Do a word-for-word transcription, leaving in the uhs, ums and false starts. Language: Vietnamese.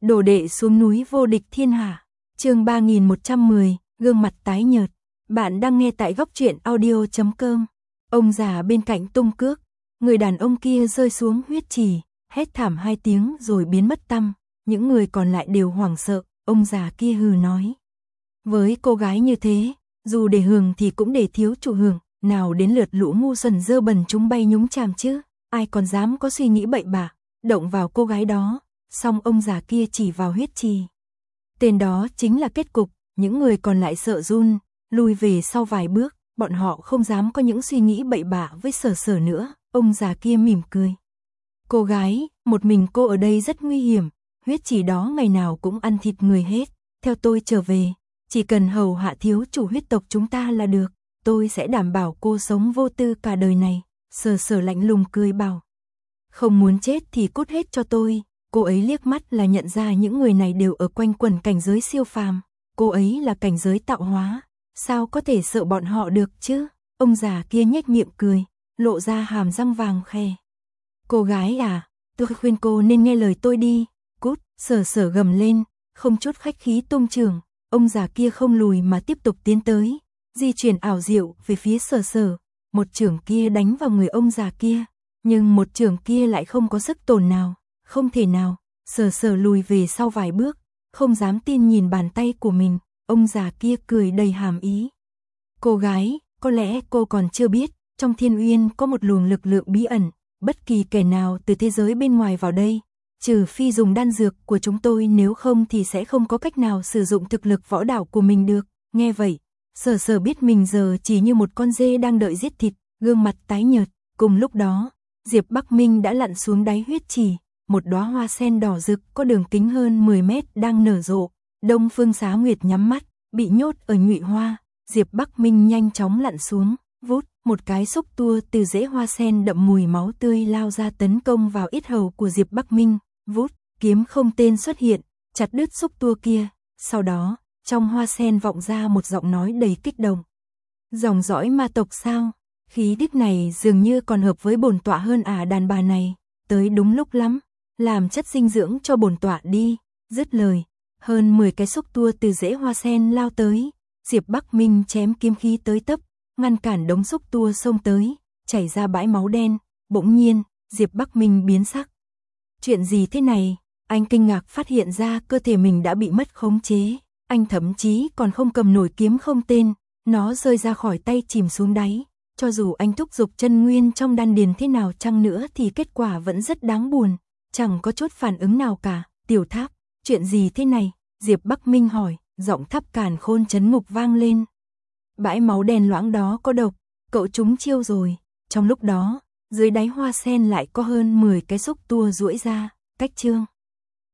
Đồ đệ xuống núi vô địch thiên hạ. Chương ba nghìn một trăm mười, gương mặt tái nhợt. Bạn đang nghe tại góc truyện audio chấm com. Ông già bên cạnh tung cước, người đàn ông kia rơi xuống huyết trì, hét thảm hai tiếng rồi biến mất tăm. Những người còn lại đều hoảng sợ, ông già kia hừ nói: với cô gái như thế, dù để hưởng thì cũng để thiếu chủ hưởng, nào đến lượt lũ ngu xuẩn dơ bẩn chúng bay nhúng chàm chứ, ai còn dám có suy nghĩ bậy bạ, động vào cô gái đó. Xong ông già kia chỉ vào huyết trì. Tên đó chính là kết cục, những người còn lại sợ run, lùi về sau vài bước, bọn họ không dám có những suy nghĩ bậy bạ với Sở Sở nữa. Ông già kia mỉm cười: cô gái, một mình cô ở đây rất nguy hiểm, huyết trì đó ngày nào cũng ăn thịt người hết, theo tôi trở về, chỉ cần hầu hạ thiếu chủ huyết tộc chúng ta là được, tôi sẽ đảm bảo cô sống vô tư cả đời này. Sở Sở lạnh lùng cười bảo: không muốn chết thì cút hết cho tôi. Cô ấy liếc mắt là nhận ra những người này đều ở quanh quẩn cảnh giới siêu phàm, cô ấy là cảnh giới tạo hóa, sao có thể sợ bọn họ được chứ? Ông già kia nhếch miệng cười, lộ ra hàm răng vàng khè. Cô gái à, tôi khuyên cô nên nghe lời tôi đi, cút. Sở Sở gầm lên, không chút khách khí tung chưởng. Ông già kia không lùi mà tiếp tục tiến tới, di chuyển ảo diệu về phía Sở Sở. Một chưởng kia đánh vào người ông già kia, nhưng một chưởng kia lại không có sức tổn nào. Không thể nào. Sở Sở lùi về sau vài bước, không dám tin nhìn bàn tay của mình. Ông già kia cười đầy hàm ý. Cô gái, có lẽ cô còn chưa biết, trong Thiên Uyên có một luồng lực lượng bí ẩn, bất kỳ kẻ nào từ thế giới bên ngoài vào đây, trừ phi dùng đan dược của chúng tôi, nếu không thì sẽ không có cách nào sử dụng thực lực võ đạo của mình được. Nghe vậy, Sở Sở biết mình giờ chỉ như một con dê đang đợi giết thịt, gương mặt tái nhợt. Cùng lúc đó, Diệp Bắc Minh đã lặn xuống đáy huyết trì. Một đóa hoa sen đỏ rực có đường kính hơn mười mét đang nở rộ. Đông Phương Xá Nguyệt nhắm mắt, bị nhốt ở nhụy hoa. Diệp Bắc Minh nhanh chóng lặn xuống, vút, một cái xúc tua từ rễ hoa sen đậm mùi máu tươi lao ra tấn công vào yết hầu của Diệp Bắc Minh. Vút, kiếm không tên xuất hiện, chặt đứt xúc tua kia. Sau đó, trong hoa sen vọng ra một giọng nói đầy kích động. Dòng dõi ma tộc sao? Khí đức này dường như còn hợp với bổn tọa hơn à đàn bà này. Tới đúng lúc lắm, làm chất dinh dưỡng cho bổn tọa đi. Dứt lời, hơn mười cái xúc tua từ rễ hoa sen lao tới. Diệp Bắc Minh chém kiếm khí tới tấp, ngăn cản đống xúc tua xông tới, chảy ra bãi máu đen. Bỗng nhiên, Diệp Bắc Minh biến sắc. Chuyện gì thế này? Anh kinh ngạc phát hiện ra cơ thể mình đã bị mất khống chế. Anh thậm chí còn không cầm nổi kiếm không tên, nó rơi ra khỏi tay chìm xuống đáy. Cho dù anh thúc giục chân nguyên trong đan điền thế nào chăng nữa thì kết quả vẫn rất đáng buồn, chẳng có chút phản ứng nào cả. Tiểu Tháp, chuyện gì thế này? Diệp Bắc Minh hỏi, giọng Tháp Càn Khôn chấn ngục vang lên. Bãi máu đen loãng đó có độc, cậu trúng chiêu rồi. Trong lúc đó, dưới đáy hoa sen lại có hơn mười cái xúc tua duỗi ra. Cách chương